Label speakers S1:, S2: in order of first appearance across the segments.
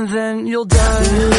S1: and then you'll die.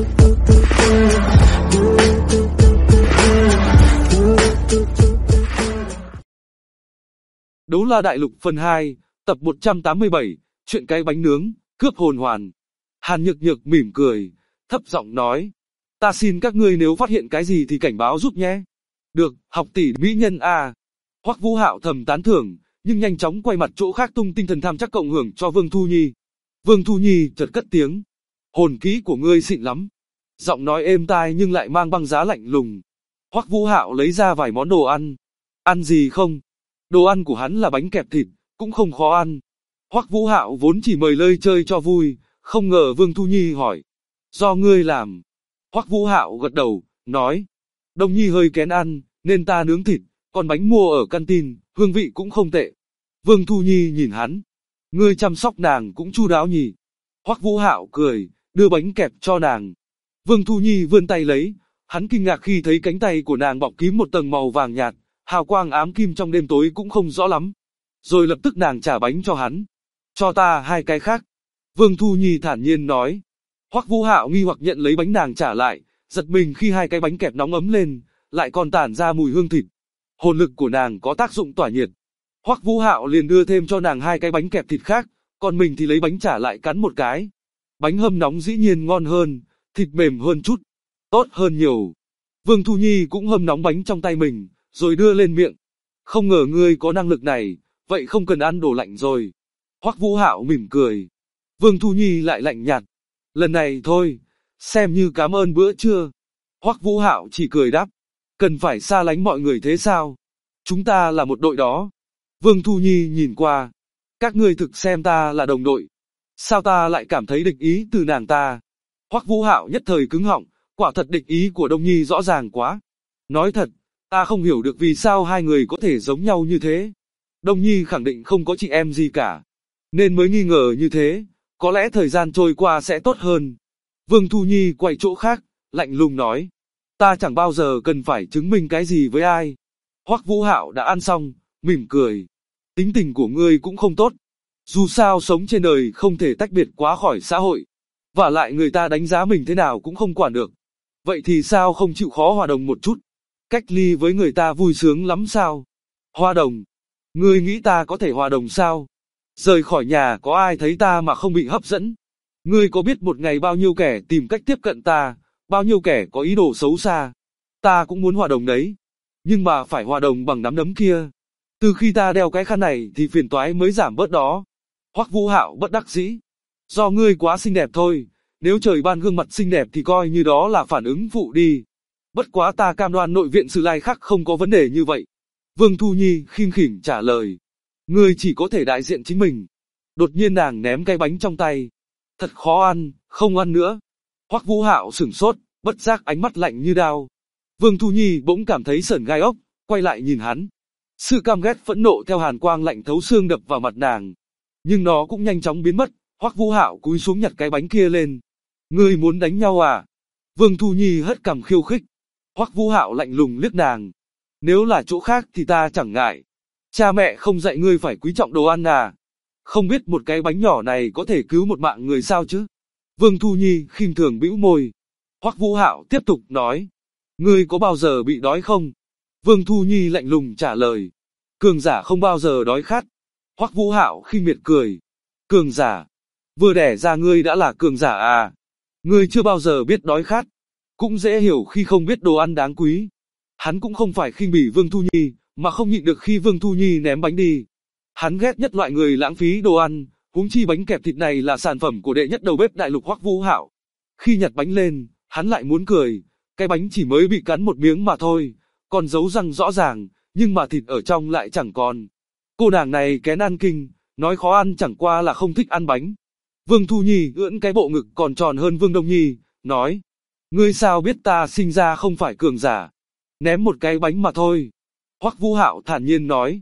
S2: Đấu La Đại Lục phần 2, tập 187, chuyện cái bánh nướng, cướp hồn hoàn. Hàn Nhược Nhược mỉm cười, thấp giọng nói, ta xin các ngươi nếu phát hiện cái gì thì cảnh báo giúp nhé. Được, học tỷ mỹ nhân à. Hoắc Vũ Hạo thầm tán thưởng, nhưng nhanh chóng quay mặt chỗ khác tung tinh thần tham chắc cộng hưởng cho Vương Thu Nhi. Vương Thu Nhi chợt cất tiếng, hồn kỹ của ngươi xịn lắm. Giọng nói êm tai nhưng lại mang băng giá lạnh lùng. Hoắc Vũ Hạo lấy ra vài món đồ ăn. Ăn gì không? Đồ ăn của hắn là bánh kẹp thịt, cũng không khó ăn. Hoắc Vũ Hạo vốn chỉ mời lơi chơi cho vui, không ngờ Vương Thu Nhi hỏi. Do ngươi làm. Hoắc Vũ Hạo gật đầu, nói. Đông Nhi hơi kén ăn, nên ta nướng thịt, còn bánh mua ở canteen, hương vị cũng không tệ. Vương Thu Nhi nhìn hắn. Ngươi chăm sóc nàng cũng chu đáo nhỉ. Hoắc Vũ Hạo cười, đưa bánh kẹp cho nàng. Vương Thu Nhi vươn tay lấy, hắn kinh ngạc khi thấy cánh tay của nàng bọc kín một tầng màu vàng nhạt, hào quang ám kim trong đêm tối cũng không rõ lắm. Rồi lập tức nàng trả bánh cho hắn. Cho ta hai cái khác. Vương Thu Nhi thản nhiên nói. Hoắc Vũ Hạo nghi hoặc nhận lấy bánh nàng trả lại, giật mình khi hai cái bánh kẹp nóng ấm lên, lại còn tản ra mùi hương thịt. Hồn lực của nàng có tác dụng tỏa nhiệt. Hoắc Vũ Hạo liền đưa thêm cho nàng hai cái bánh kẹp thịt khác, còn mình thì lấy bánh trả lại cắn một cái. Bánh hâm nóng dĩ nhiên ngon hơn, thịt mềm hơn chút, tốt hơn nhiều. Vương Thu Nhi cũng hâm nóng bánh trong tay mình, rồi đưa lên miệng. Không ngờ ngươi có năng lực này, vậy không cần ăn đồ lạnh rồi. Hoắc Vũ Hạo mỉm cười. Vương Thu Nhi lại lạnh nhạt. Lần này thôi, xem như cảm ơn bữa trưa. Hoắc Vũ Hạo chỉ cười đáp. Cần phải xa lánh mọi người thế sao? Chúng ta là một đội đó. Vương Thu Nhi nhìn qua. Các ngươi thực xem ta là đồng đội. Sao ta lại cảm thấy địch ý từ nàng ta? Hoắc Vũ Hạo nhất thời cứng họng, quả thật địch ý của Đông Nhi rõ ràng quá. Nói thật, ta không hiểu được vì sao hai người có thể giống nhau như thế. Đông Nhi khẳng định không có chị em gì cả, nên mới nghi ngờ như thế, có lẽ thời gian trôi qua sẽ tốt hơn. Vương Thu Nhi quay chỗ khác, lạnh lùng nói, ta chẳng bao giờ cần phải chứng minh cái gì với ai. Hoắc Vũ Hạo đã ăn xong, mỉm cười, tính tình của ngươi cũng không tốt. Dù sao sống trên đời không thể tách biệt quá khỏi xã hội, và lại người ta đánh giá mình thế nào cũng không quản được. Vậy thì sao không chịu khó hòa đồng một chút? Cách ly với người ta vui sướng lắm sao? Hòa đồng? Ngươi nghĩ ta có thể hòa đồng sao? Rời khỏi nhà có ai thấy ta mà không bị hấp dẫn? Ngươi có biết một ngày bao nhiêu kẻ tìm cách tiếp cận ta, bao nhiêu kẻ có ý đồ xấu xa? Ta cũng muốn hòa đồng đấy. Nhưng mà phải hòa đồng bằng nắm đấm kia. Từ khi ta đeo cái khăn này thì phiền toái mới giảm bớt đó. Hoắc Vũ Hạo bất đắc dĩ. Do ngươi quá xinh đẹp thôi, nếu trời ban gương mặt xinh đẹp thì coi như đó là phản ứng phụ đi. Bất quá ta cam đoan nội viện Sử Lai Khắc không có vấn đề như vậy. Vương Thu Nhi khinh khỉnh trả lời. Ngươi chỉ có thể đại diện chính mình. Đột nhiên nàng ném cái bánh trong tay. Thật khó ăn, không ăn nữa. Hoắc Vũ Hạo sửng sốt, bất giác ánh mắt lạnh như đao. Vương Thu Nhi bỗng cảm thấy sởn gai ốc, quay lại nhìn hắn. Sự căm ghét phẫn nộ theo hàn quang lạnh thấu xương đập vào mặt nàng. Nhưng nó cũng nhanh chóng biến mất. Hoắc Vũ Hạo cúi xuống nhặt cái bánh kia lên. Ngươi muốn đánh nhau à? Vương Thu Nhi hất cằm khiêu khích. Hoắc Vũ Hạo lạnh lùng liếc nàng. Nếu là chỗ khác thì ta chẳng ngại. Cha mẹ không dạy ngươi phải quý trọng đồ ăn à? Không biết một cái bánh nhỏ này có thể cứu một mạng người sao chứ? Vương Thu Nhi khinh thường bĩu môi. Hoắc Vũ Hạo tiếp tục nói. Ngươi có bao giờ bị đói không? Vương Thu Nhi lạnh lùng trả lời. Cường giả không bao giờ đói khát. Hoắc Vũ Hạo khinh miệt cười. Cường giả? Vừa đẻ ra ngươi đã là cường giả à? Ngươi chưa bao giờ biết đói khát. Cũng dễ hiểu khi không biết đồ ăn đáng quý. Hắn cũng không phải khinh bỉ Vương Thu Nhi, mà không nhịn được khi Vương Thu Nhi ném bánh đi. Hắn ghét nhất loại người lãng phí đồ ăn, huống chi bánh kẹp thịt này là sản phẩm của đệ nhất đầu bếp đại lục Hoắc Vũ Hạo. Khi nhặt bánh lên, hắn lại muốn cười, cái bánh chỉ mới bị cắn một miếng mà thôi, còn dấu răng rõ ràng, nhưng mà thịt ở trong lại chẳng còn. Cô nàng này kén ăn kinh, nói khó ăn chẳng qua là không thích ăn bánh. Vương Thu Nhi ưỡn cái bộ ngực còn tròn hơn Vương Đông Nhi, nói, ngươi sao biết ta sinh ra không phải cường giả? Ném một cái bánh mà thôi. Hoắc Vũ Hạo thản nhiên nói,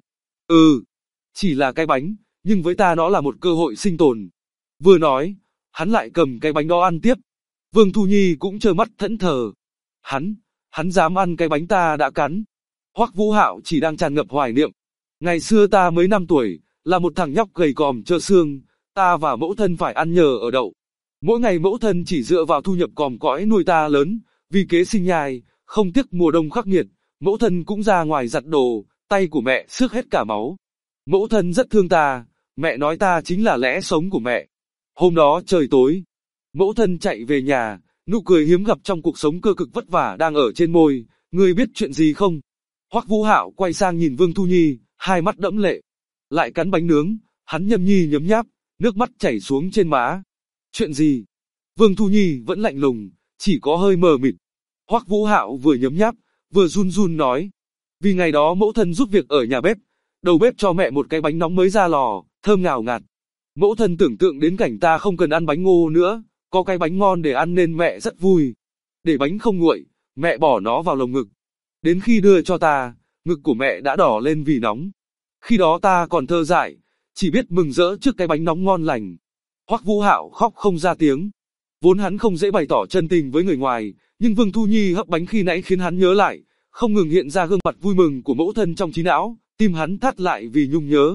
S2: chỉ là cái bánh, nhưng với ta nó là một cơ hội sinh tồn. Vừa nói, hắn lại cầm cái bánh đó ăn tiếp. Vương Thu Nhi cũng trơ mắt thẫn thờ. Hắn dám ăn cái bánh ta đã cắn. Hoắc Vũ Hạo chỉ đang tràn ngập hoài niệm. Ngày xưa ta mới 5 tuổi, là một thằng nhóc gầy còm trơ xương, ta và mẫu thân phải ăn nhờ ở đậu. Mỗi ngày mẫu thân chỉ dựa vào thu nhập còm cõi nuôi ta lớn, vì kế sinh nhai, không tiếc mùa đông khắc nghiệt, mẫu thân cũng ra ngoài giặt đồ, tay của mẹ xước hết cả máu. Mẫu thân rất thương ta, mẹ nói ta chính là lẽ sống của mẹ. Hôm đó trời tối, mẫu thân chạy về nhà, nụ cười hiếm gặp trong cuộc sống cơ cực vất vả đang ở trên môi, ngươi biết chuyện gì không? Hoắc Vũ Hạo quay sang nhìn Vương Thu Nhi, hai mắt đẫm lệ. Lại cắn bánh nướng, hắn nhâm nhi nhấm nháp, nước mắt chảy xuống trên má. Chuyện gì? Vương Thu Nhi vẫn lạnh lùng, chỉ có hơi mờ mịt. Hoắc Vũ Hạo vừa nhấm nháp, vừa run run nói. Vì ngày đó mẫu thân giúp việc ở nhà bếp, đầu bếp cho mẹ một cái bánh nóng mới ra lò, thơm ngào ngạt. Mẫu thân tưởng tượng đến cảnh ta không cần ăn bánh ngô nữa, có cái bánh ngon để ăn nên mẹ rất vui. Để bánh không nguội, mẹ bỏ nó vào lồng ngực. Đến khi đưa cho ta, ngực của mẹ đã đỏ lên vì nóng. Khi đó ta còn thơ dại, chỉ biết mừng rỡ trước cái bánh nóng ngon lành. Hoắc Vũ Hạo khóc không ra tiếng. Vốn hắn không dễ bày tỏ chân tình với người ngoài, nhưng Vương Thu Nhi hấp bánh khi nãy khiến hắn nhớ lại, không ngừng hiện ra gương mặt vui mừng của mẫu thân trong trí não, tim hắn thắt lại vì nhung nhớ.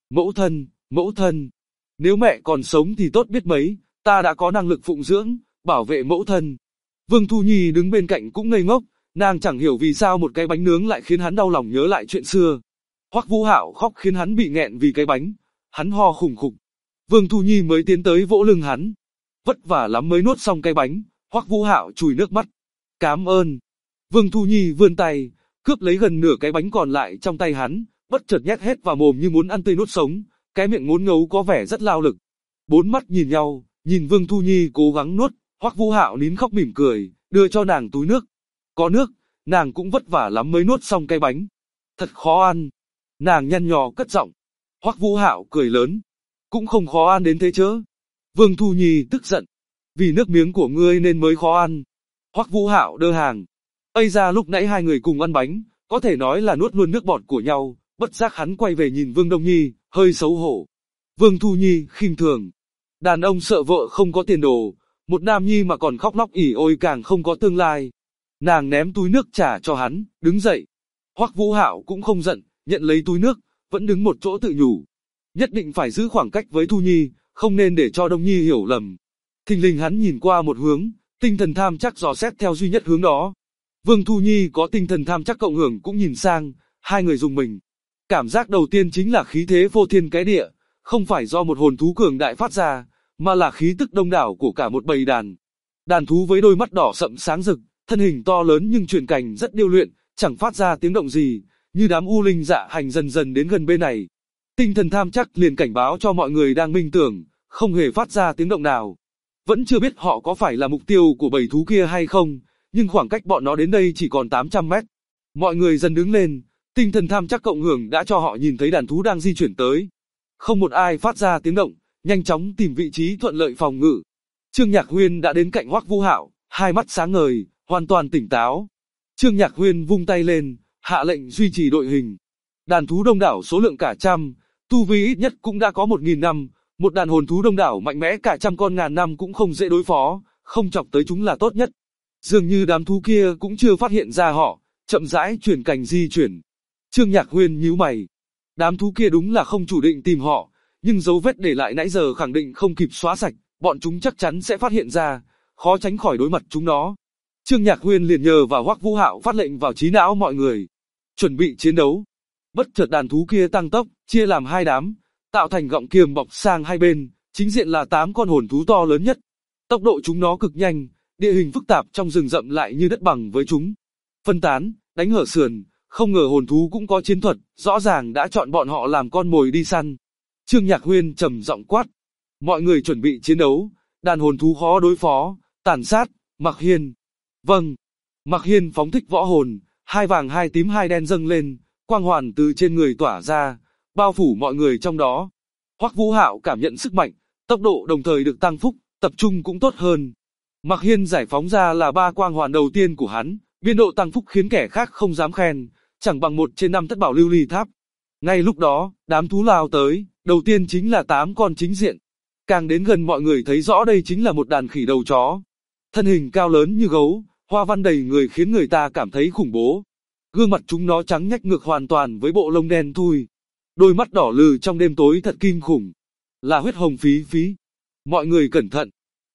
S2: Mẫu thân, nếu mẹ còn sống thì tốt biết mấy, ta đã có năng lực phụng dưỡng, bảo vệ mẫu thân. Vương Thu Nhi đứng bên cạnh cũng ngây ngốc, nàng chẳng hiểu vì sao một cái bánh nướng lại khiến hắn đau lòng nhớ lại chuyện xưa. Hoắc Vũ Hạo khóc khiến hắn bị nghẹn vì cái bánh, hắn ho khủng khục. Vương Thu Nhi mới tiến tới vỗ lưng hắn. Vất vả lắm mới nuốt xong cái bánh, Hoắc Vũ Hạo chùi nước mắt. Cám ơn. Vương Thu Nhi vươn tay, cướp lấy gần nửa cái bánh còn lại trong tay hắn, bất chợt nhét hết vào mồm như muốn ăn tươi nuốt sống, cái miệng ngốn ngấu có vẻ rất lao lực. Bốn mắt nhìn nhau, nhìn Vương Thu Nhi cố gắng nuốt, Hoắc Vũ Hạo nín khóc mỉm cười, đưa cho nàng túi nước. Có nước, nàng cũng vất vả lắm mới nuốt xong cái bánh. Thật khó ăn. Nàng nhăn nhò cất giọng. Hoắc Vũ Hạo cười lớn. Cũng không khó ăn đến thế chớ. Vương Thu Nhi tức giận. Vì nước miếng của ngươi nên mới khó ăn. Hoắc Vũ Hạo đơ hàng. Ây ra lúc nãy hai người cùng ăn bánh, có thể nói là nuốt luôn nước bọt của nhau, bất giác hắn quay về nhìn Vương Đông Nhi, hơi xấu hổ. Vương Thu Nhi khinh thường. Đàn ông sợ vợ không có tiền đồ, một nam nhi mà còn khóc lóc ỉ ôi càng không có tương lai. Nàng ném túi nước trả cho hắn, đứng dậy. Hoắc Vũ Hạo cũng không giận, nhận lấy túi nước, vẫn đứng một chỗ tự nhủ. Nhất định phải giữ khoảng cách với Thu Nhi, không nên để cho Đông Nhi hiểu lầm. Thình lình hắn nhìn qua một hướng, tinh thần tham chắc dò xét theo duy nhất hướng đó. Vương Thu Nhi có tinh thần tham chắc cộng hưởng cũng nhìn sang, hai người dùng mình. Cảm giác đầu tiên chính là khí thế vô thiên cái địa, không phải do một hồn thú cường đại phát ra, mà là khí tức đông đảo của cả một bầy đàn. Đàn thú với đôi mắt đỏ sậm sáng rực, thân hình to lớn nhưng truyền cảnh rất điêu luyện, chẳng phát ra tiếng động gì, như đám u linh dạ hành dần dần đến gần bên này. Tinh thần tham chắc liền cảnh báo cho mọi người đang minh tưởng, không hề phát ra tiếng động nào. Vẫn chưa biết họ có phải là mục tiêu của bầy thú kia hay không, nhưng khoảng cách bọn nó đến đây chỉ còn 800 mét. Mọi người dần đứng lên, tinh thần tham chắc cộng hưởng đã cho họ nhìn thấy đàn thú đang di chuyển tới. Không một ai phát ra tiếng động, nhanh chóng tìm vị trí thuận lợi phòng ngự. Trương Nhạc Huyên đã đến cạnh Hoắc Vũ Hạo, hai mắt sáng ngời, hoàn toàn tỉnh táo. Trương Nhạc Huyên vung tay lên, hạ lệnh duy trì đội hình. Đàn thú đông đảo số lượng cả trăm, tu vi ít nhất cũng đã có 1000 năm, một đàn hồn thú đông đảo mạnh mẽ cả trăm con ngàn năm cũng không dễ đối phó, không chọc tới chúng là tốt nhất. Dường như đám thú kia cũng chưa phát hiện ra họ, chậm rãi chuyển cảnh di chuyển. Trương Nhạc Huyên nhíu mày. Đám thú kia đúng là không chủ định tìm họ, nhưng dấu vết để lại nãy giờ khẳng định không kịp xóa sạch, bọn chúng chắc chắn sẽ phát hiện ra, khó tránh khỏi đối mặt chúng nó. Trương Nhạc Huyên liền nhờ vào Hoắc Vũ Hạo phát lệnh vào trí não mọi người, chuẩn bị chiến đấu. Bất chợt đàn thú kia tăng tốc, chia làm hai đám, tạo thành gọng kiềm bọc sang hai bên, chính diện là 8 con hồn thú to lớn nhất. Tốc độ chúng nó cực nhanh, địa hình phức tạp trong rừng rậm lại như đất bằng với chúng. Phân tán, đánh hở sườn, không ngờ hồn thú cũng có chiến thuật, rõ ràng đã chọn bọn họ làm con mồi đi săn. Trương Nhạc Huyên trầm giọng quát, mọi người chuẩn bị chiến đấu, đàn hồn thú khó đối phó, tàn sát. Mặc Hiên. Vâng. Mặc Hiên phóng thích võ hồn, hai vàng hai tím hai đen dâng lên, quang hoàn từ trên người tỏa ra, bao phủ mọi người trong đó. Hoắc Vũ Hạo cảm nhận sức mạnh, tốc độ đồng thời được tăng phúc, tập trung cũng tốt hơn. Mặc Hiên giải phóng ra là 3 quang hoàn đầu tiên của hắn, biên độ tăng phúc khiến kẻ khác không dám khen, chẳng bằng 1 trên 5 thất bảo lưu ly tháp. Ngay lúc đó, đám thú lao tới, đầu tiên chính là 8 con chính diện. Càng đến gần mọi người thấy rõ đây chính là một đàn khỉ đầu chó. Thân hình cao lớn như gấu, hoa văn đầy người khiến người ta cảm thấy khủng bố. Gương mặt chúng nó trắng nhách ngược hoàn toàn với bộ lông đen thui. Đôi mắt đỏ lừ trong đêm tối thật kinh khủng. Là huyết hồng phí phí. Mọi người cẩn thận.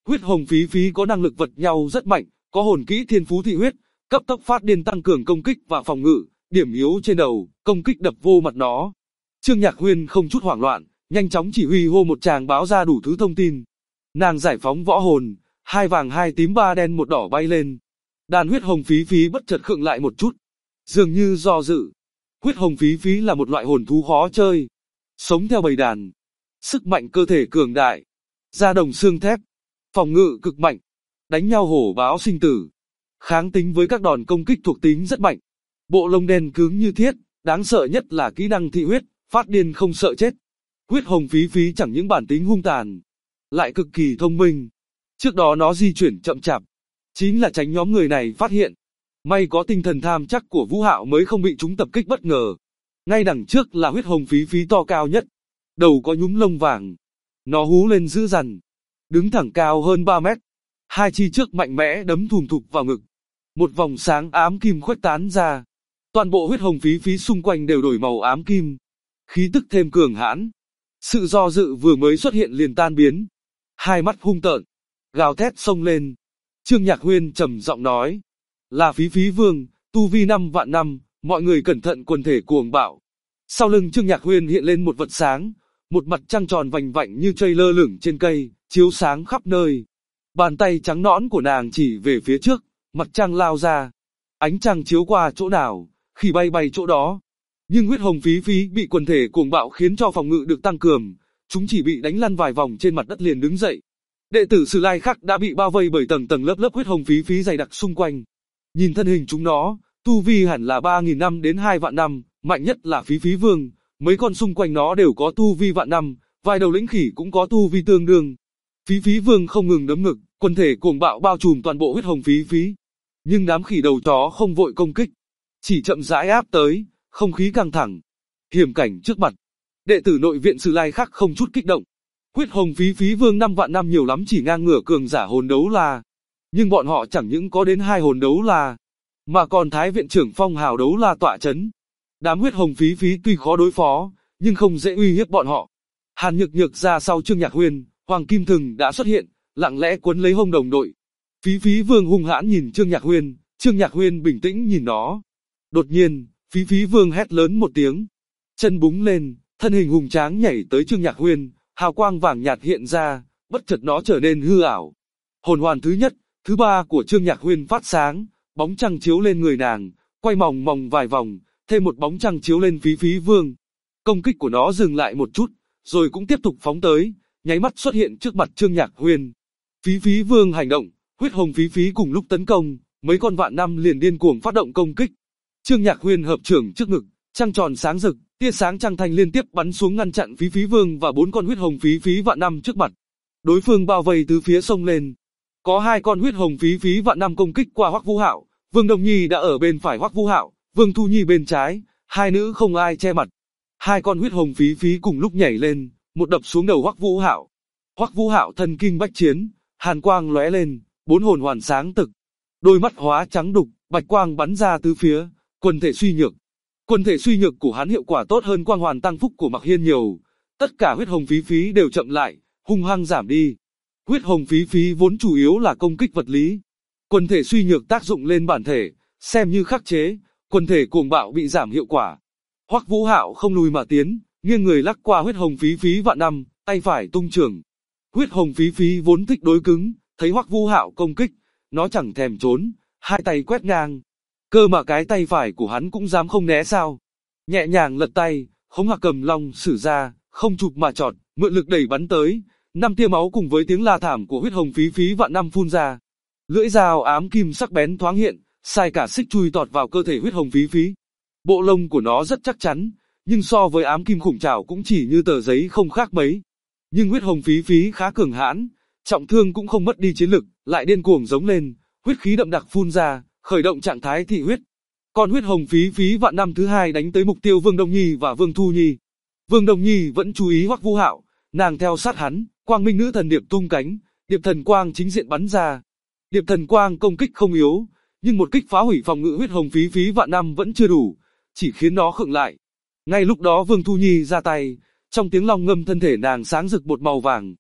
S2: Huyết hồng phí phí có năng lực vật nhau rất mạnh, có hồn kỹ thiên phú thị huyết, cấp tốc phát điên tăng cường công kích và phòng ngự, điểm yếu trên đầu, công kích đập vô mặt nó. Trương Nhạc Huyên không chút hoảng loạn, nhanh chóng chỉ huy hô một tràng báo ra đủ thứ thông tin. Nàng giải phóng võ hồn, 2 vàng 2 tím 3 đen 1 đỏ bay lên. Đàn huyết hồng phí phí bất chợt khựng lại một chút, dường như do dự. Huyết hồng phí phí là một loại hồn thú khó chơi, sống theo bầy đàn, sức mạnh cơ thể cường đại, da đồng xương thép, phòng ngự cực mạnh, đánh nhau hổ báo sinh tử, kháng tính với các đòn công kích thuộc tính rất mạnh. Bộ lông đen cứng như thiết, đáng sợ nhất là kỹ năng thị huyết, phát điên không sợ chết. Huyết hồng phí phí chẳng những bản tính hung tàn, lại cực kỳ thông minh. Trước đó nó di chuyển chậm chạp, chính là tránh nhóm người này phát hiện. May có tinh thần tham chắc của Vũ Hạo mới không bị chúng tập kích bất ngờ. Ngay đằng trước là huyết hồng phí phí to cao nhất, đầu có nhúm lông vàng. Nó hú lên dữ dằn, đứng thẳng cao hơn 3 mét. 2 chi trước mạnh mẽ đấm thùm thụp vào ngực. Một vòng sáng ám kim khuếch tán ra. Toàn bộ huyết hồng phí phí xung quanh đều đổi màu ám kim. Khí tức thêm cường hãn. Sự do dự vừa mới xuất hiện liền tan biến. 2 mắt hung tợn, gào thét xông lên. Trương Nhạc Huyên trầm giọng nói, là Phí Phí Vương, tu vi 5 vạn năm, mọi người cẩn thận quần thể cuồng bạo. Sau lưng Trương Nhạc Huyên hiện lên một vật sáng, một mặt trăng tròn vành vạnh như trây lơ lửng trên cây, chiếu sáng khắp nơi. Bàn tay trắng nõn của nàng chỉ về phía trước, mặt trăng lao ra. Ánh trăng chiếu qua chỗ nào, khỉ bay bay chỗ đó. Nhưng huyết hồng phí phí bị quần thể cuồng bạo khiến cho phòng ngự được tăng cường, chúng chỉ bị đánh lăn vài vòng trên mặt đất liền đứng dậy. Đệ tử Sử Lai Khắc đã bị bao vây bởi tầng tầng lớp lớp huyết hồng phí phí dày đặc xung quanh. Nhìn thân hình chúng nó, tu vi hẳn là 3.000 năm đến 2 vạn năm, mạnh nhất là Phí Phí Vương, mấy con xung quanh nó đều có tu vi vạn năm, vài đầu lĩnh khỉ cũng có tu vi tương đương. Phí Phí Vương không ngừng đấm ngực, quần thể cuồng bạo bao trùm toàn bộ huyết hồng phí phí. Nhưng đám khỉ đầu chó không vội công kích, chỉ chậm rãi áp tới, không khí căng thẳng. Hiểm cảnh trước mặt, đệ tử nội viện Sử Lai Khắc không chút kích động. Huyết hồng phí phí vương 5 vạn năm nhiều lắm chỉ ngang ngửa cường giả hồn đấu la. Nhưng bọn họ chẳng những có đến 2 hồn đấu la, mà còn Thái viện trưởng Phong Hào đấu la tọa chấn. Đám huyết hồng phí phí tuy khó đối phó, nhưng không dễ uy hiếp bọn họ. Hàn Nhược Nhược ra sau Trương Nhạc Huyên, Hoàng Kim Thừng đã xuất hiện, lặng lẽ quấn lấy hông đồng đội. Phí Phí Vương hung hãn nhìn Trương Nhạc Huyên bình tĩnh nhìn nó. Đột nhiên, Phí Phí Vương hét lớn một tiếng, chân búng lên, thân hình hùng tráng nhảy tới Trương Nhạc Huyên, hào quang vàng nhạt hiện ra, bất chợt nó trở nên hư ảo. Hồn hoàn thứ nhất, thứ ba của Trương Nhạc Huyên phát sáng, bóng trăng chiếu lên người nàng, quay mòng mòng vài vòng, thêm một bóng trăng chiếu lên Phí Phí Vương. Công kích của nó dừng lại một chút, rồi cũng tiếp tục phóng tới, nháy mắt xuất hiện trước mặt Trương Nhạc Huyên. Phí Phí Vương hành động, huyết hồng phí phí cùng lúc tấn công, mấy con vạn năm liền điên cuồng phát động công kích. Trương Nhạc Huyên hợp trưởng trước ngực, trăng tròn sáng rực, tia sáng trăng thanh liên tiếp bắn xuống ngăn chặn Phí Phí Vương và 4 con huyết hồng phí phí vạn năm trước mặt. Đối phương bao vây từ phía sông lên. Có 2 con huyết hồng phí phí vạn năm công kích qua Hoắc Vũ Hạo, Vương Đông Nhi đã ở bên phải Hoắc Vũ Hạo, Vương Thu Nhi bên trái, hai nữ không ai che mặt. 2 con huyết hồng phí phí cùng lúc nhảy lên, một đập xuống đầu Hoắc Vũ Hạo. Hoắc Vũ Hạo thân kinh bách chiến, hàn quang lóe lên, 4 hồn hoàn sáng tực. Đôi mắt hóa trắng đục, bạch quang bắn ra tứ phía, quần thể suy nhược. Quần thể suy nhược của hắn hiệu quả tốt hơn quang hoàn tăng phúc của Mặc Hiên nhiều. Tất cả huyết hồng phí phí đều chậm lại, hung hăng giảm đi. Huyết hồng phí phí vốn chủ yếu là công kích vật lý. Quần thể suy nhược tác dụng lên bản thể, xem như khắc chế, quần thể cuồng bạo bị giảm hiệu quả. Hoắc Vũ Hạo không lùi mà tiến, nghiêng người lắc qua huyết hồng phí phí vạn năm, tay phải tung chưởng. Huyết hồng phí phí vốn thích đối cứng, thấy Hoắc Vũ Hạo công kích, nó chẳng thèm trốn, hai tay quét ngang. Cơ mà cái tay phải của hắn cũng dám không né sao? Nhẹ nhàng lật tay, Khống Hạc Cầm Long sử ra, không chụp mà chọt, mượn lực đẩy bắn tới. 5 tia máu cùng với tiếng la thảm của huyết hồng phí phí vạn năm phun ra. Lưỡi dao ám kim sắc bén thoáng hiện, sai cả xích chui tọt vào cơ thể huyết hồng phí phí. Bộ lông của nó rất chắc chắn, nhưng so với ám kim khủng trảo cũng chỉ như tờ giấy không khác mấy. Nhưng huyết hồng phí phí khá cường hãn, trọng thương cũng không mất đi chiến lực, lại điên cuồng giống lên, huyết khí đậm đặc phun ra, khởi động trạng thái thị huyết. Còn huyết hồng phí phí vạn năm thứ hai đánh tới mục tiêu Vương Đông Nhi và Vương Thu Nhi. Vương Đông Nhi vẫn chú ý Hoắc Vũ Hạo, nàng theo sát hắn, Quang Minh Nữ Thần Điệp tung cánh, Điệp Thần Quang chính diện bắn ra. Điệp Thần Quang công kích không yếu, nhưng một kích phá hủy phòng ngự huyết hồng phí phí vạn năm vẫn chưa đủ, chỉ khiến nó khựng lại. Ngay lúc đó Vương Thu Nhi ra tay, trong tiếng long ngâm thân thể nàng sáng rực một màu vàng.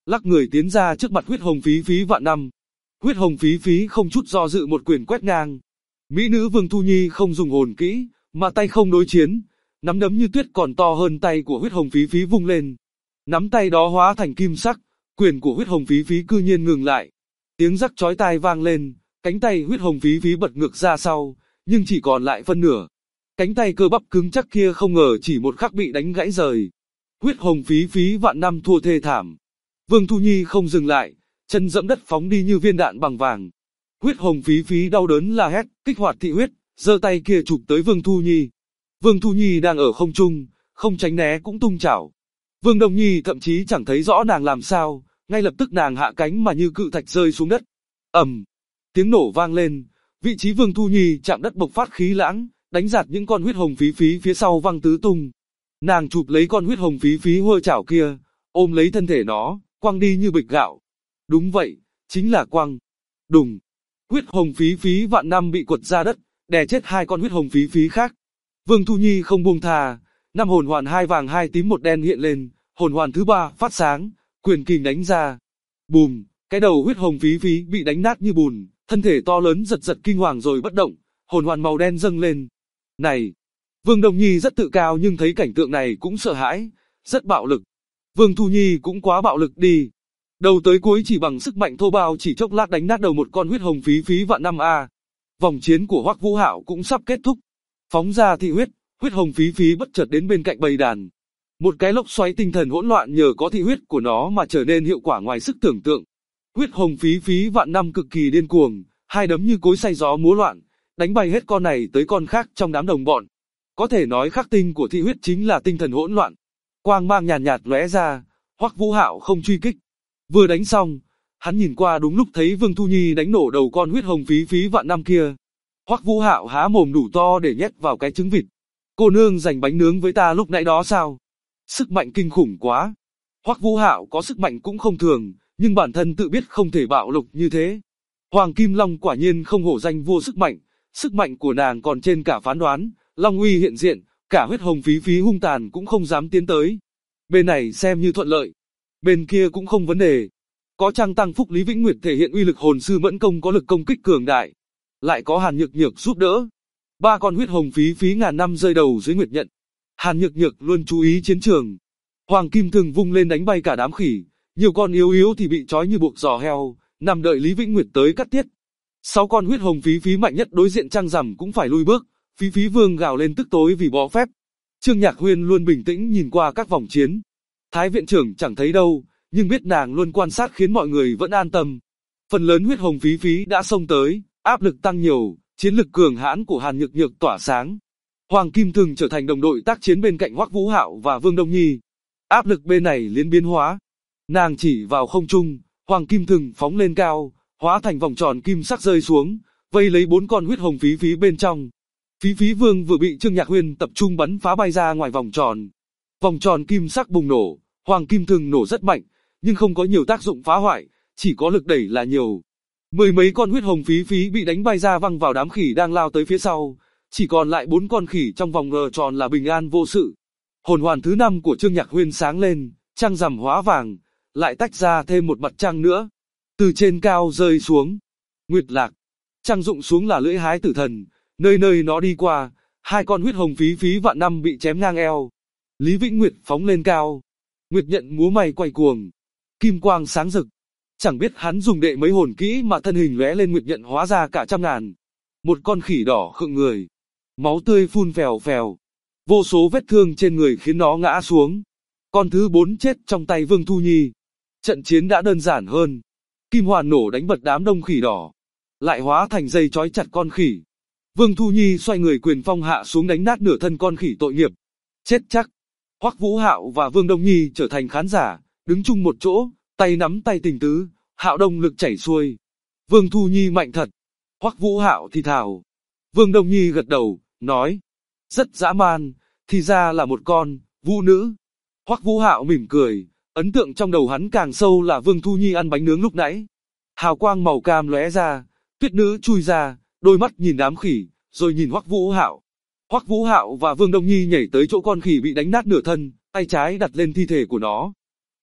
S2: lắc người tiến ra trước mặt huyết hồng phí phí vạn năm. Huyết hồng phí phí không chút do dự một quyền quét ngang. Mỹ nữ Vương Thu Nhi không dùng hồn kỹ, mà tay không đối chiến, nắm đấm như tuyết còn to hơn tay của huyết hồng phí phí vung lên. Nắm tay đó hóa thành kim sắc, quyền của huyết hồng phí phí cư nhiên ngừng lại. Tiếng rắc chói tai vang lên, cánh tay huyết hồng phí phí bật ngược ra sau, nhưng chỉ còn lại phân nửa. Cánh tay cơ bắp cứng chắc kia không ngờ chỉ một khắc bị đánh gãy rời. Huyết hồng phí phí vạn năm thua thê thảm. Vương Thu Nhi không dừng lại, chân dẫm đất phóng đi như viên đạn bằng vàng. Huyết hồng phí phí đau đớn la hét, kích hoạt thị huyết, giơ tay kia chụp tới Vương Thu Nhi. Vương Thu Nhi đang ở không trung, không tránh né cũng tung chảo. Vương Đông Nhi thậm chí chẳng thấy rõ nàng làm sao, ngay lập tức nàng hạ cánh mà như cự thạch rơi xuống đất. Ầm, tiếng nổ vang lên, vị trí Vương Thu Nhi chạm đất bộc phát khí lãng, đánh giạt những con huyết hồng phí phí phía sau văng tứ tung. Nàng chụp lấy con huyết hồng phí phí hôi chảo kia, ôm lấy thân thể nó, quăng đi như bịch gạo. Đúng vậy, chính là quăng. Đùng, huyết hồng phí phí vạn năm bị quật ra đất, đè chết hai con huyết hồng phí phí khác. Vương Thu Nhi không buông tha, năm hồn hoàn hai vàng hai tím một đen hiện lên, hồn hoàn thứ ba phát sáng, quyền kình đánh ra. Bùm, cái đầu huyết hồng phí phí bị đánh nát như bùn, thân thể to lớn giật giật kinh hoàng rồi bất động, hồn hoàn màu đen dâng lên. Này, Vương Đông Nhi rất tự cao nhưng thấy cảnh tượng này cũng sợ hãi, rất bạo lực. Vương Thu Nhi cũng quá bạo lực đi. Đầu tới cuối chỉ bằng sức mạnh thô bạo chỉ chốc lát đánh nát đầu một con huyết hồng phí phí vạn năm a. Vòng chiến của Hoắc Vũ Hạo cũng sắp kết thúc. Phóng ra thị huyết, huyết hồng phí phí bất chợt đến bên cạnh bầy đàn. Một cái lốc xoáy tinh thần hỗn loạn nhờ có thị huyết của nó mà trở nên hiệu quả ngoài sức tưởng tượng. Huyết hồng phí phí vạn năm cực kỳ điên cuồng, hai đấm như cối xay gió múa loạn, đánh bay hết con này tới con khác trong đám đồng bọn. Có thể nói khắc tinh của thị huyết chính là tinh thần hỗn loạn. Quang mang nhàn nhạt lóe ra, Hoắc Vũ Hạo không truy kích. Vừa đánh xong, hắn nhìn qua đúng lúc thấy Vương Thu Nhi đánh nổ đầu con huyết hồng phí phí vạn năm kia. Hoắc Vũ Hạo há mồm đủ to để nhét vào cái trứng vịt. Cô nương giành bánh nướng với ta lúc nãy đó sao? Sức mạnh kinh khủng quá. Hoắc Vũ Hạo có sức mạnh cũng không thường, nhưng bản thân tự biết không thể bạo lực như thế. Hoàng Kim Long quả nhiên không hổ danh vua sức mạnh của nàng còn trên cả phán đoán, Long uy hiện diện, cả huyết hồng phí phí hung tàn cũng không dám tiến tới. Bên này xem như thuận lợi, bên kia cũng không vấn đề. Có Trang Tăng Phúc Lý Vĩnh Nguyệt thể hiện uy lực hồn sư mẫn công có lực công kích cường đại, lại có Hàn Nhược Nhược giúp đỡ. Ba con huyết hồng phí phí ngàn năm rơi đầu dưới nguyệt nhận. Hàn Nhược Nhược luôn chú ý chiến trường. Hoàng Kim Thường vung lên đánh bay cả đám khỉ, nhiều con yếu yếu thì bị trói như buộc giò heo, nằm đợi Lý Vĩnh Nguyệt tới cắt tiết. 6 con huyết hồng phí phí mạnh nhất đối diện Trăng Rằm cũng phải lui bước, Phí Phí Vương gào lên tức tối vì bó phép. Trương Nhạc Huyên luôn bình tĩnh nhìn qua các vòng chiến. Thái viện trưởng chẳng thấy đâu, nhưng biết nàng luôn quan sát khiến mọi người vẫn an tâm. Phần lớn huyết hồng phí phí đã xông tới, áp lực tăng nhiều, chiến lực cường hãn của Hàn Nhược Nhược tỏa sáng. Hoàng Kim Thường trở thành đồng đội tác chiến bên cạnh Hoắc Vũ Hạo và Vương Đông Nhi. Áp lực bên này liên biến hóa. Nàng chỉ vào không trung, Hoàng Kim Thường phóng lên cao, hóa thành vòng tròn kim sắc rơi xuống, vây lấy 4 con huyết hồng phí phí bên trong. Phí Phí Vương vừa bị Trương Nhạc Huyên tập trung bắn phá bay ra ngoài vòng tròn. Vòng tròn kim sắc bùng nổ, Hoàng Kim Thường nổ rất mạnh, nhưng không có nhiều tác dụng phá hoại, chỉ có lực đẩy là nhiều. Mười mấy con huyết hồng phí phí bị đánh bay ra văng vào đám khỉ đang lao tới phía sau, chỉ còn lại 4 con khỉ trong vòng ngờ tròn là bình an vô sự. Hồn hoàn thứ 5 của Trương Nhạc Huyên sáng lên, trăng rằm hóa vàng, lại tách ra thêm một mặt trăng nữa. Từ trên cao rơi xuống, nguyệt lạc, trăng rụng xuống là lưỡi hái tử thần, nơi nơi nó đi qua, 2 con huyết hồng phí phí vạn năm bị chém ngang eo. Lý Vĩnh Nguyệt phóng lên cao, nguyệt nhận múa may quay cuồng, kim quang sáng rực. Chẳng biết hắn dùng đệ mấy hồn kỹ mà thân hình lóe lên nguyệt nhận hóa ra cả trăm ngàn. Một con khỉ đỏ khựng người, máu tươi phun phèo phèo, vô số vết thương trên người khiến nó ngã xuống. Con thứ 4 chết trong tay Vương Thu Nhi. Trận chiến đã đơn giản hơn. Kim hoàn nổ đánh bật đám đông khỉ đỏ, lại hóa thành dây trói chặt con khỉ. Vương Thu Nhi xoay người quyền phong hạ xuống đánh nát nửa thân con khỉ tội nghiệp. Chết chắc. Hoắc Vũ Hạo và Vương Đông Nhi trở thành khán giả, đứng chung một chỗ, tay nắm tay tình tứ, Hạo Đông lực chảy xuôi. Vương Thu Nhi mạnh thật. Hoắc Vũ Hạo thì thào. Vương Đông Nhi gật đầu, nói, rất dã man, thì ra là một con vũ nữ. Hoắc Vũ Hạo mỉm cười, ấn tượng trong đầu hắn càng sâu là Vương Thu Nhi ăn bánh nướng lúc nãy. Hào quang màu cam lóe ra, tuyết nữ chui ra, đôi mắt nhìn đám khỉ, rồi nhìn Hoắc Vũ Hạo. Hoắc Vũ Hạo và Vương Đông Nhi nhảy tới chỗ con khỉ bị đánh nát nửa thân, tay trái đặt lên thi thể của nó.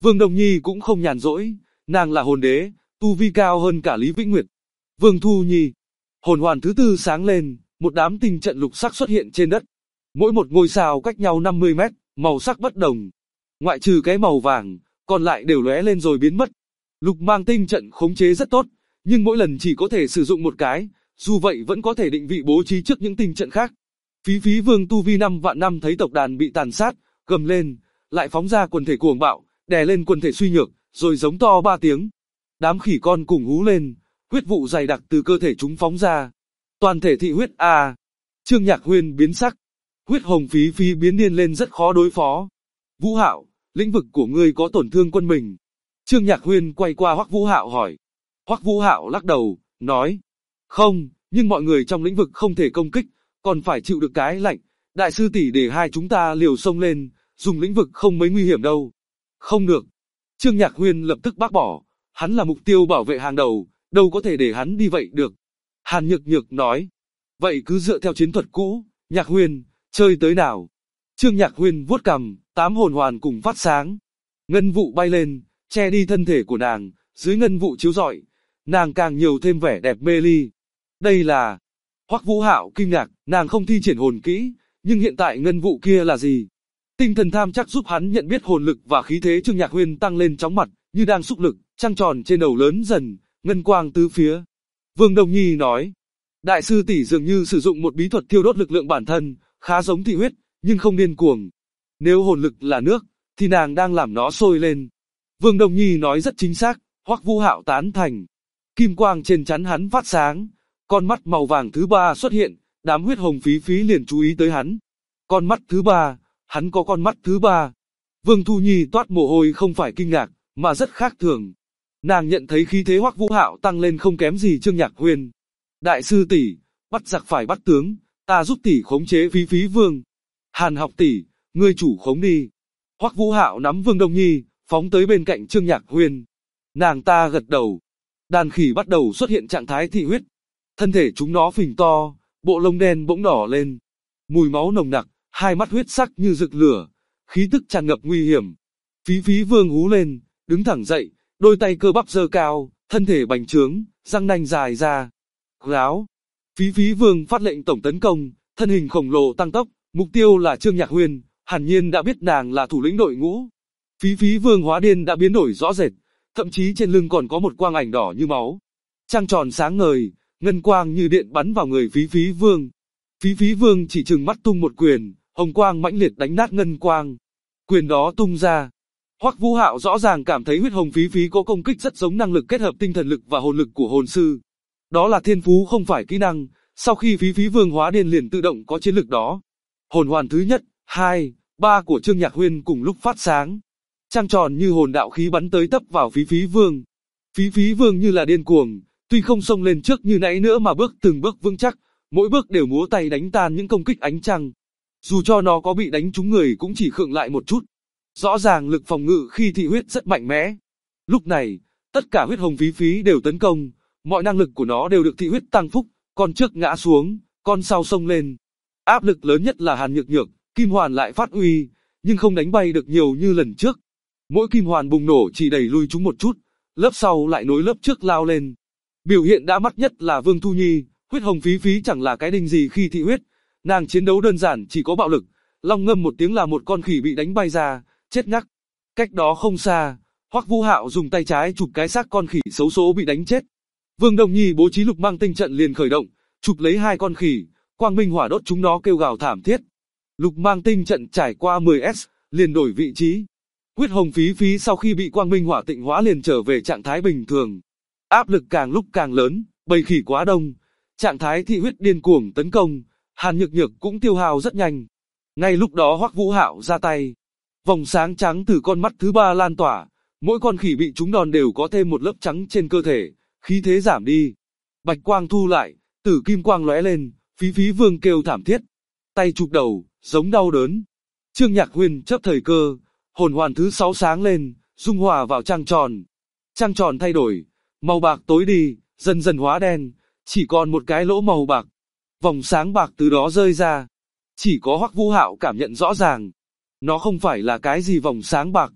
S2: Vương Đông Nhi cũng không nhàn rỗi, nàng là hồn đế, tu vi cao hơn cả Lý Vĩnh Nguyệt. Vương Thu Nhi. Hồn hoàn thứ tư sáng lên, một đám tinh trận lục sắc xuất hiện trên đất. Mỗi một ngôi sao cách nhau 50 mét, màu sắc bất đồng. Ngoại trừ cái màu vàng, còn lại đều lóe lên rồi biến mất. Lục mang tinh trận khống chế rất tốt, nhưng mỗi lần chỉ có thể sử dụng một cái, dù vậy vẫn có thể định vị bố trí trước những tinh trận khác. Phí Phí Vương tu vi 5 vạn năm thấy tộc đàn bị tàn sát, gầm lên, lại phóng ra quần thể cuồng bạo, đè lên quần thể suy nhược, rồi giống to 3 tiếng. Đám khỉ con cùng hú lên, huyết vụ dày đặc từ cơ thể chúng phóng ra. Toàn thể thị huyết a. Trương Nhạc Huyên biến sắc, huyết hồng Phí Phí biến điên lên rất khó đối phó. Vũ Hạo, lĩnh vực của ngươi có tổn thương quân mình. Trương Nhạc Huyên quay qua Hoắc Vũ Hạo hỏi. Hoắc Vũ Hạo lắc đầu, nói, không, nhưng mọi người trong lĩnh vực không thể công kích, còn phải chịu được cái lạnh. Đại sư tỷ để hai chúng ta liều xông lên, dùng lĩnh vực không mấy nguy hiểm đâu. Không được. Trương Nhạc Huyên lập tức bác bỏ, hắn là mục tiêu bảo vệ hàng đầu, đâu có thể để hắn đi vậy được. Hàn Nhược Nhược nói, vậy cứ dựa theo chiến thuật cũ, Nhạc Huyên, chơi tới nào. Trương Nhạc Huyên vuốt cằm, 8 hồn hoàn cùng phát sáng. Ngân vụ bay lên, che đi thân thể của nàng, dưới ngân vụ chiếu rọi, nàng càng nhiều thêm vẻ đẹp mê ly. Đây là... Hoắc Vũ Hạo kinh ngạc, nàng không thi triển hồn kỹ, nhưng hiện tại ngân vụ kia là gì? Tinh thần tham chắc giúp hắn nhận biết hồn lực và khí thế Trương Nhạc Huyên tăng lên chóng mặt, như đang xúc lực, trăng tròn trên đầu lớn dần, ngân quang tứ phía. Vương Đông Nhi nói, đại sư tỷ dường như sử dụng một bí thuật thiêu đốt lực lượng bản thân, khá giống thị huyết, nhưng không điên cuồng. Nếu hồn lực là nước, thì nàng đang làm nó sôi lên. Vương Đông Nhi nói rất chính xác, Hoắc Vũ Hạo tán thành. Kim quang trên trán hắn phát sáng, con mắt màu vàng thứ ba xuất hiện, đám huyết hồng Phí Phí liền chú ý tới hắn. Con mắt thứ ba, hắn có con mắt thứ ba. Vương Thu Nhi toát mồ hôi không phải kinh ngạc, mà rất khác thường. Nàng nhận thấy khí thế Hoắc Vũ Hạo tăng lên không kém gì Trương Nhạc Huyên. Đại sư tỷ, bắt giặc phải bắt tướng, ta giúp tỷ khống chế Phí Phí Vương. Hàn Học tỷ, ngươi chủ khống đi. Hoắc Vũ Hạo nắm Vương Đông Nhi, phóng tới bên cạnh Trương Nhạc Huyên. Nàng ta gật đầu. Đàn khỉ bắt đầu xuất hiện trạng thái thị huyết. Thân thể chúng nó phình to, bộ lông đen bỗng đỏ lên. Mùi máu nồng nặc, hai mắt huyết sắc như rực lửa, khí tức tràn ngập nguy hiểm. Phí Phí Vương hú lên, đứng thẳng dậy, đôi tay cơ bắp giơ cao, thân thể bành trướng, răng nanh dài ra. Ráo. Phí Phí Vương phát lệnh tổng tấn công, thân hình khổng lồ tăng tốc, mục tiêu là Trương Nhạc Huyên, hẳn nhiên đã biết nàng là thủ lĩnh đội ngũ. Phí Phí Vương hóa điên đã biến đổi rõ rệt, thậm chí trên lưng còn có một quang ảnh đỏ như máu. Trăng tròn sáng ngời, ngân quang như điện bắn vào người Phí Phí Vương. Phí Phí Vương chỉ trừng mắt tung một quyền, hồng quang mãnh liệt đánh nát ngân quang. Quyền đó tung ra. Hoắc Vũ Hạo rõ ràng cảm thấy huyết hồng Phí Phí có công kích rất giống năng lực kết hợp tinh thần lực và hồn lực của hồn sư. Đó là thiên phú không phải kỹ năng, sau khi Phí Phí Vương hóa điên liền tự động có chiến lực đó. Hồn hoàn thứ nhất, 2, 3 của Trương Nhạc Huyên cùng lúc phát sáng. Trăng tròn như hồn đạo khí bắn tới tấp vào Phí Phí Vương. Phí Phí Vương như là điên cuồng, tuy không xông lên trước như nãy nữa mà bước từng bước vững chắc, mỗi bước đều múa tay đánh tan những công kích ánh trăng. Dù cho nó có bị đánh trúng người cũng chỉ khựng lại một chút. Rõ ràng lực phòng ngự khi thị huyết rất mạnh mẽ. Lúc này, tất cả huyết hồng Phí Phí đều tấn công, mọi năng lực của nó đều được thị huyết tăng phúc, con trước ngã xuống, con sau xông lên. Áp lực lớn nhất là Hàn Nhược Nhược, kim hoàn lại phát uy, nhưng không đánh bay được nhiều như lần trước. Mỗi kim hoàn bùng nổ chỉ đẩy lui chúng một chút, lớp sau lại nối lớp trước lao lên. Biểu hiện đã mắt nhất là Vương Thu Nhi, huyết hồng Phí Phí chẳng là cái đinh gì khi thị huyết, nàng chiến đấu đơn giản chỉ có bạo lực, long ngâm một tiếng là một con khỉ bị đánh bay ra, chết ngắc. Cách đó không xa, Hoắc Vũ Hạo dùng tay trái chụp cái xác con khỉ xấu số bị đánh chết. Vương Đông Nhi bố trí lục mang tinh trận liền khởi động, chụp lấy hai con khỉ, quang minh hỏa đốt chúng nó kêu gào thảm thiết. Lục mang tinh trận trải qua 10S, liền đổi vị trí. Huyết hồng Phí Phí sau khi bị quang minh hỏa tịnh hóa liền trở về trạng thái bình thường. Áp lực càng lúc càng lớn, bầy khỉ quá đông, trạng thái thị huyết điên cuồng tấn công, Hàn Nhược Nhược cũng tiêu hao rất nhanh. Ngay lúc đó Hoắc Vũ Hạo ra tay, vòng sáng trắng từ con mắt thứ ba lan tỏa, mỗi con khỉ bị trúng đòn đều có thêm một lớp trắng trên cơ thể, khí thế giảm đi. Bạch quang thu lại, tử kim quang lóe lên, Phí Phí Vương kêu thảm thiết, tay chụp đầu, giống đau đớn. Trương Nhạc Huyên chấp thời cơ, hồn hoàn thứ 6 sáng lên, dung hòa vào trăng tròn. Trăng tròn thay đổi, màu bạc tối đi, dần dần hóa đen, chỉ còn một cái lỗ màu bạc. Vòng sáng bạc từ đó rơi ra. Chỉ có Hoắc Vũ Hạo cảm nhận rõ ràng. Nó không phải là cái gì vòng sáng bạc.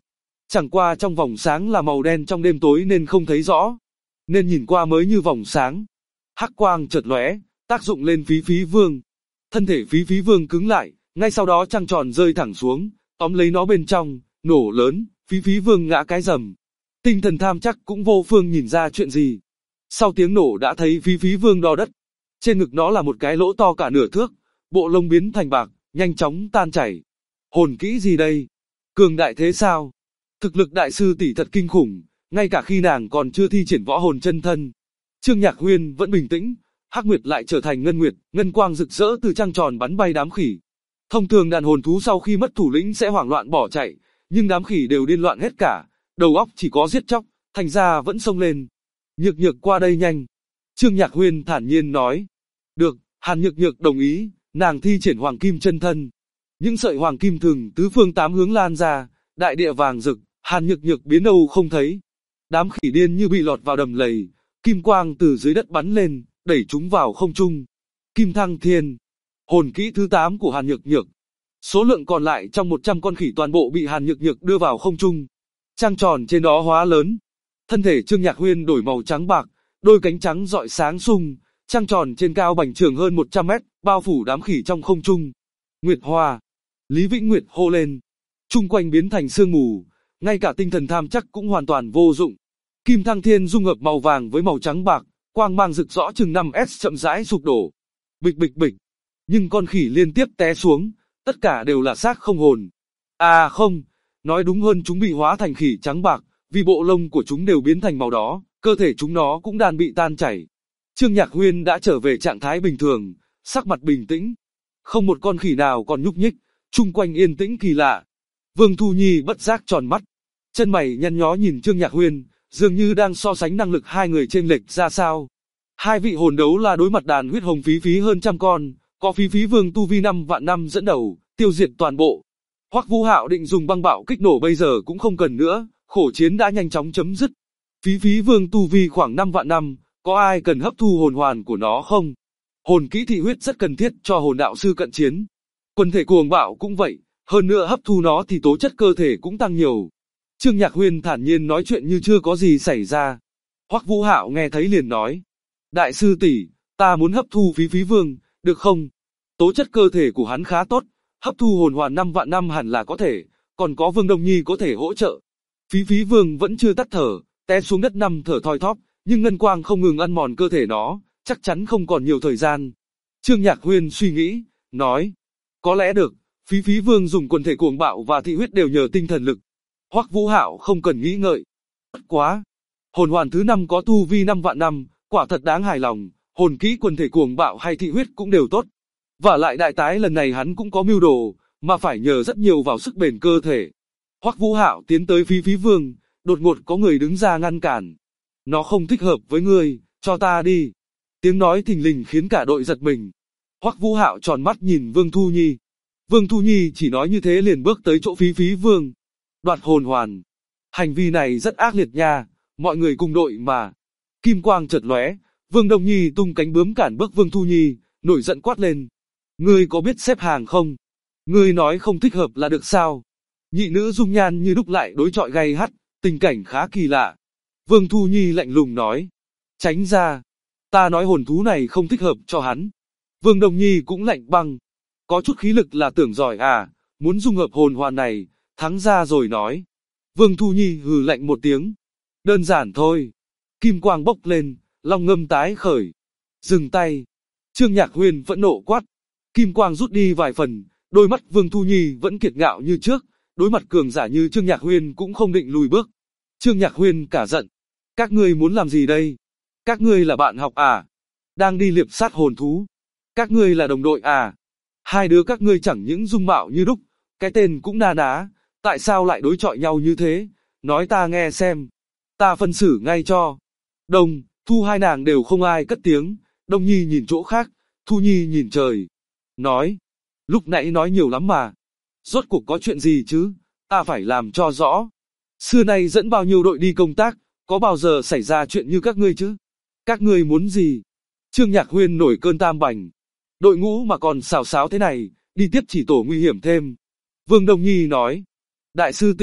S2: Chẳng qua trong vòng sáng là màu đen trong đêm tối nên không thấy rõ, nên nhìn qua mới như vòng sáng. Hắc quang chợt lóe, tác dụng lên Phí Phí Vương. Thân thể Phí Phí Vương cứng lại, ngay sau đó trăng tròn rơi thẳng xuống, tóm lấy nó bên trong, nổ lớn, Phí Phí Vương ngã cái rầm. Tinh thần tham chắc cũng vô phương nhìn ra chuyện gì. Sau tiếng nổ đã thấy Phí Phí Vương đo đất. Trên ngực nó là một cái lỗ to cả nửa thước, bộ lông biến thành bạc, nhanh chóng tan chảy. Hồn kỹ gì đây? Cường đại thế sao? Thực lực đại sư tỷ thật kinh khủng, ngay cả khi nàng còn chưa thi triển võ hồn chân thân. Trương Nhạc Huyên vẫn bình tĩnh, Hắc Nguyệt lại trở thành ngân nguyệt, ngân quang rực rỡ từ trăng tròn bắn bay đám khỉ. Thông thường đàn hồn thú sau khi mất thủ lĩnh sẽ hoảng loạn bỏ chạy, nhưng đám khỉ đều điên loạn hết cả, đầu óc chỉ có giết chóc, thành ra vẫn xông lên. Nhược Nhược qua đây nhanh. Trương Nhạc Huyên thản nhiên nói. Được, Hàn Nhược Nhược đồng ý, nàng thi triển hoàng kim chân thân. Những sợi hoàng kim thừng tứ phương tám hướng lan ra, đại địa vàng rực, Hàn Nhược Nhược biến đâu không thấy. Đám khỉ điên như bị lọt vào đầm lầy, kim quang từ dưới đất bắn lên, đẩy chúng vào không trung. Kim Thăng Thiên, hồn kỹ thứ 8 của Hàn Nhược Nhược. Số lượng còn lại trong 100 con khỉ toàn bộ bị Hàn Nhược Nhược đưa vào không trung. Trăng tròn trên đó hóa lớn. Thân thể Trương Nhạc Huyên đổi màu trắng bạc, đôi cánh trắng rọi sáng sung, trăng tròn trên cao bành trường hơn 100 mét, bao phủ đám khỉ trong không trung. Nguyệt Hoa, Lý Vĩnh Nguyệt hô lên. Chung quanh biến thành sương mù, ngay cả tinh thần tham chắc cũng hoàn toàn vô dụng. Kim Thăng Thiên dung hợp màu vàng với màu trắng bạc, quang mang rực rõ chừng 5s chậm rãi sụp đổ. Bịch bịch bịch. Nhưng con khỉ liên tiếp té xuống, tất cả đều là xác không hồn. À không, nói đúng hơn chúng bị hóa thành khỉ trắng bạc, vì bộ lông của chúng đều biến thành màu đó, cơ thể chúng nó cũng đang bị tan chảy. Trương Nhạc Huyên đã trở về trạng thái bình thường, sắc mặt bình tĩnh. Không một con khỉ nào còn nhúc nhích, chung quanh yên tĩnh kỳ lạ. Vương Thu Nhi bất giác tròn mắt, chân mày nhăn nhó nhìn Trương Nhạc Huyên, dường như đang so sánh năng lực hai người chênh lệch ra sao. Hai vị hồn đấu là đối mặt đàn huyết hồng Phí Phí hơn trăm con, có Phí Phí Vương tu vi 5 vạn năm dẫn đầu, tiêu diệt toàn bộ. Hoắc Vũ Hạo định dùng băng bạo kích nổ bây giờ cũng không cần nữa, khổ chiến đã nhanh chóng chấm dứt. Phí Phí Vương tu vi khoảng 5 vạn năm, có ai cần hấp thu hồn hoàn của nó không? Hồn kỹ thị huyết rất cần thiết cho hồn đạo sư cận chiến. Quần thể cuồng bạo cũng vậy, hơn nữa hấp thu nó thì tố chất cơ thể cũng tăng nhiều. Trương Nhạc Huyên thản nhiên nói chuyện như chưa có gì xảy ra. Hoắc Vũ Hạo nghe thấy liền nói. Đại sư tỷ, ta muốn hấp thu Phí Phí Vương, được không? Tố chất cơ thể của hắn khá tốt, hấp thu hồn hoàn 5 vạn năm hẳn là có thể, còn có Vương Đông Nhi có thể hỗ trợ. Phí Phí Vương vẫn chưa tắt thở, té xuống đất nằm thở thoi thóp, nhưng ngân quang không ngừng ăn mòn cơ thể nó, chắc chắn không còn nhiều thời gian. Trương Nhạc Huyên suy nghĩ, nói, có lẽ được, Phí Phí Vương dùng quần thể cuồng bạo và thị huyết đều nhờ tinh thần lực. Hoắc Vũ Hạo không cần nghĩ ngợi. Bất quá, hồn hoàn thứ 5 có tu vi 5 vạn năm, quả thật đáng hài lòng, hồn kỹ quần thể cuồng bạo hay thị huyết cũng đều tốt. Và lại đại tái lần này hắn cũng có mưu đồ, mà phải nhờ rất nhiều vào sức bền cơ thể. Hoắc Vũ Hạo tiến tới Phí Phí Vương, đột ngột có người đứng ra ngăn cản. Nó không thích hợp với ngươi, cho ta đi. Tiếng nói thình lình khiến cả đội giật mình. Hoắc Vũ Hạo tròn mắt nhìn Vương Thu Nhi. Vương Thu Nhi chỉ nói như thế liền bước tới chỗ Phí Phí Vương. Đoạt hồn hoàn. Hành vi này rất ác liệt nha, mọi người cùng đội mà. Kim quang chợt lóe, Vương Đông Nhi tung cánh bướm cản bước Vương Thu Nhi, nổi giận quát lên. Ngươi có biết xếp hàng không? Ngươi nói không thích hợp là được sao? Nhị nữ dung nhan như đúc lại đối chọi gay hắt, tình cảnh khá kỳ lạ. Vương Thu Nhi lạnh lùng nói. Tránh ra. Ta nói hồn thú này không thích hợp cho hắn. Vương Đông Nhi cũng lạnh băng. Có chút khí lực là tưởng giỏi à, muốn dung hợp hồn hoàn này, thắng ra rồi nói. Vương Thu Nhi hừ lạnh một tiếng. Đơn giản thôi. Kim quang bốc lên, long ngâm tái khởi. Dừng tay. Trương Nhạc Huyên vẫn nộ quát. Kim quang rút đi vài phần, đôi mắt Vương Thu Nhi vẫn kiệt ngạo như trước, đối mặt cường giả như Trương Nhạc Huyên cũng không định lùi bước. Trương Nhạc Huyên cả giận. Các ngươi muốn làm gì đây? Các ngươi là bạn học à? Đang đi liệp sát hồn thú. Các ngươi là đồng đội à? Hai đứa các ngươi chẳng những dung mạo như đúc, cái tên cũng na ná, tại sao lại đối chọi nhau như thế? Nói ta nghe xem. Ta phân xử ngay cho. Đông, Thu hai nàng đều không ai cất tiếng, Đông Nhi nhìn chỗ khác, Thu Nhi nhìn trời. Nói, lúc nãy nói nhiều lắm mà. Rốt cuộc có chuyện gì chứ? Ta phải làm cho rõ. Xưa nay dẫn bao nhiêu đội đi công tác, có bao giờ xảy ra chuyện như các ngươi chứ? Các ngươi muốn gì? Trương Nhạc Huyên nổi cơn tam bành. Đội ngũ mà còn xào xáo thế này, đi tiếp chỉ tổ nguy hiểm thêm. Vương Đông Nhi nói. Đại sư tỷ,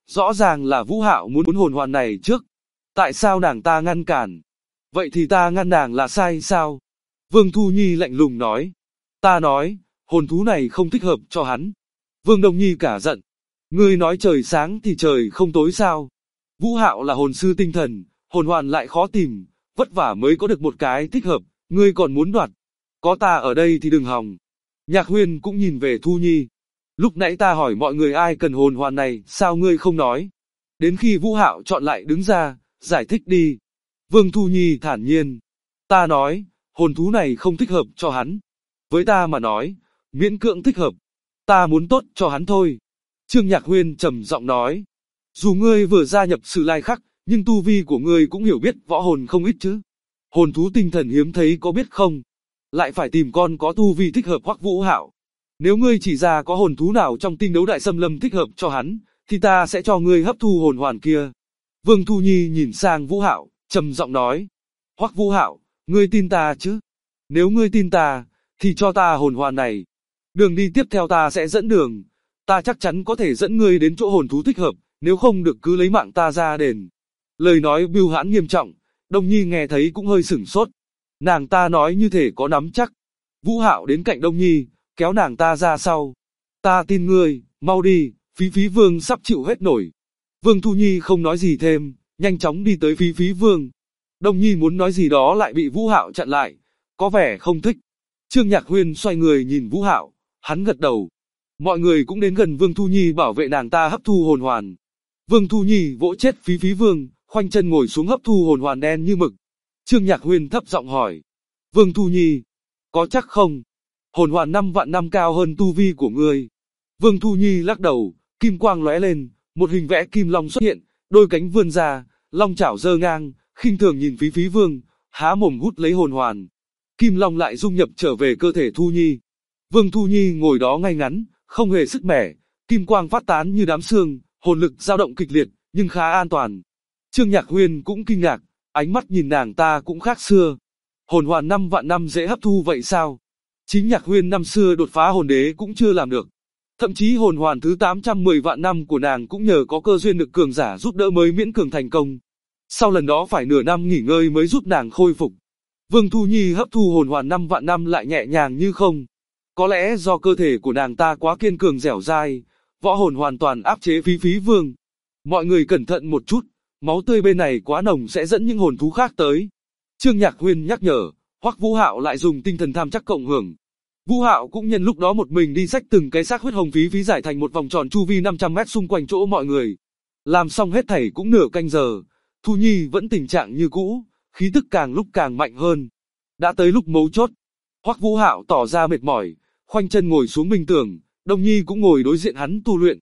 S2: Rõ ràng là Vũ Hạo muốn hồn hoàn này trước. Tại sao nàng ta ngăn cản? Vậy thì ta ngăn nàng là sai sao? Vương Thu Nhi lạnh lùng nói. Ta nói, hồn thú này không thích hợp cho hắn. Vương Đông Nhi cả giận. Ngươi nói trời sáng thì trời không tối sao? Vũ Hạo là hồn sư tinh thần, hồn hoàn lại khó tìm, vất vả mới có được một cái thích hợp, ngươi còn muốn đoạt. Có ta ở đây thì đừng hòng. Nhạc Huyên cũng nhìn về Thu Nhi. Lúc nãy ta hỏi mọi người ai cần hồn hoàn này, sao ngươi không nói? Đến khi Vũ Hạo chọn lại đứng ra, giải thích đi. Vương Thu Nhi thản nhiên. Ta nói, hồn thú này không thích hợp cho hắn. Với ta mà nói, miễn cưỡng thích hợp. Ta muốn tốt cho hắn thôi. Trương Nhạc Huyên trầm giọng nói. Dù ngươi vừa gia nhập Sử Lai Khắc, nhưng tu vi của ngươi cũng hiểu biết võ hồn không ít chứ. Hồn thú tinh thần hiếm thấy có biết không? Lại phải tìm con có tu vi thích hợp Hoắc Vũ Hạo. Nếu ngươi chỉ ra có hồn thú nào trong tinh đấu đại xâm lâm thích hợp cho hắn, thì ta sẽ cho ngươi hấp thu hồn hoàn kia. Vương Thu Nhi nhìn sang Vũ Hạo, trầm giọng nói. Hoắc Vũ Hạo, ngươi tin ta chứ? Nếu ngươi tin ta, thì cho ta hồn hoàn này. Đường đi tiếp theo ta sẽ dẫn đường. Ta chắc chắn có thể dẫn ngươi đến chỗ hồn thú thích hợp, nếu không được cứ lấy mạng ta ra đền. Lời nói bưu hãn nghiêm trọng, Đông Nhi nghe thấy cũng hơi sửng sốt. Nàng ta nói như thể có nắm chắc. Vũ Hạo đến cạnh Đông Nhi, kéo nàng ta ra sau. Ta tin ngươi, mau đi, Phí Phí Vương sắp chịu hết nổi. Vương Thu Nhi không nói gì thêm, nhanh chóng đi tới Phí Phí Vương. Đông Nhi muốn nói gì đó lại bị Vũ Hạo chặn lại, có vẻ không thích. Trương Nhạc Huyên xoay người nhìn Vũ Hạo, hắn gật đầu. Mọi người cũng đến gần Vương Thu Nhi bảo vệ nàng ta hấp thu hồn hoàn. Vương Thu Nhi vỗ chết Phí Phí Vương, khoanh chân ngồi xuống hấp thu hồn hoàn đen như mực. Trương Nhạc Huyên thấp giọng hỏi. Vương Thu Nhi, có chắc không? Hồn hoàn 5 vạn năm cao hơn tu vi của ngươi. Vương Thu Nhi lắc đầu, kim quang lóe lên, một hình vẽ kim long xuất hiện, đôi cánh vươn ra, long chảo giơ ngang, khinh thường nhìn Phí Phí Vương, há mồm hút lấy hồn hoàn. Kim long lại dung nhập trở về cơ thể Thu Nhi. Vương Thu Nhi ngồi đó ngay ngắn, không hề sức mẻ, kim quang phát tán như đám sương, hồn lực dao động kịch liệt, nhưng khá an toàn. Trương Nhạc Huyên cũng kinh ngạc, ánh mắt nhìn nàng ta cũng khác xưa. Hồn hoàn 5 vạn năm dễ hấp thu vậy sao? Chính Nhạc Huyên năm xưa đột phá hồn đế cũng chưa làm được. Thậm chí hồn hoàn thứ 810 vạn năm của nàng cũng nhờ có cơ duyên được cường giả giúp đỡ mới miễn cường thành công. Sau lần đó phải nửa năm nghỉ ngơi mới giúp nàng khôi phục. Vương Thu Nhi hấp thu hồn hoàn 5 vạn năm lại nhẹ nhàng như không. Có lẽ do cơ thể của nàng ta quá kiên cường dẻo dai, võ hồn hoàn toàn áp chế Phí Phí Vương. Mọi người cẩn thận một chút, máu tươi bên này quá nồng sẽ dẫn những hồn thú khác tới. Trương Nhạc Huyên nhắc nhở, Hoắc Vũ Hạo lại dùng tinh thần tham chắc cộng hưởng. Vũ Hạo cũng nhân lúc đó một mình đi xách từng cái xác huyết hồng Phí Phí giải thành một vòng tròn chu vi 500 mét xung quanh chỗ mọi người. Làm xong hết thảy cũng nửa canh giờ, Thu Nhi vẫn tình trạng như cũ, khí tức càng lúc càng mạnh hơn. Đã tới lúc mấu chốt. Hoắc Vũ Hạo tỏ ra mệt mỏi, khoanh chân ngồi xuống minh tưởng, Đông Nhi cũng ngồi đối diện hắn tu luyện.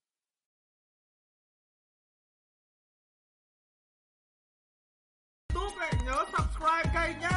S1: Nhớ subscribe kênh nhé.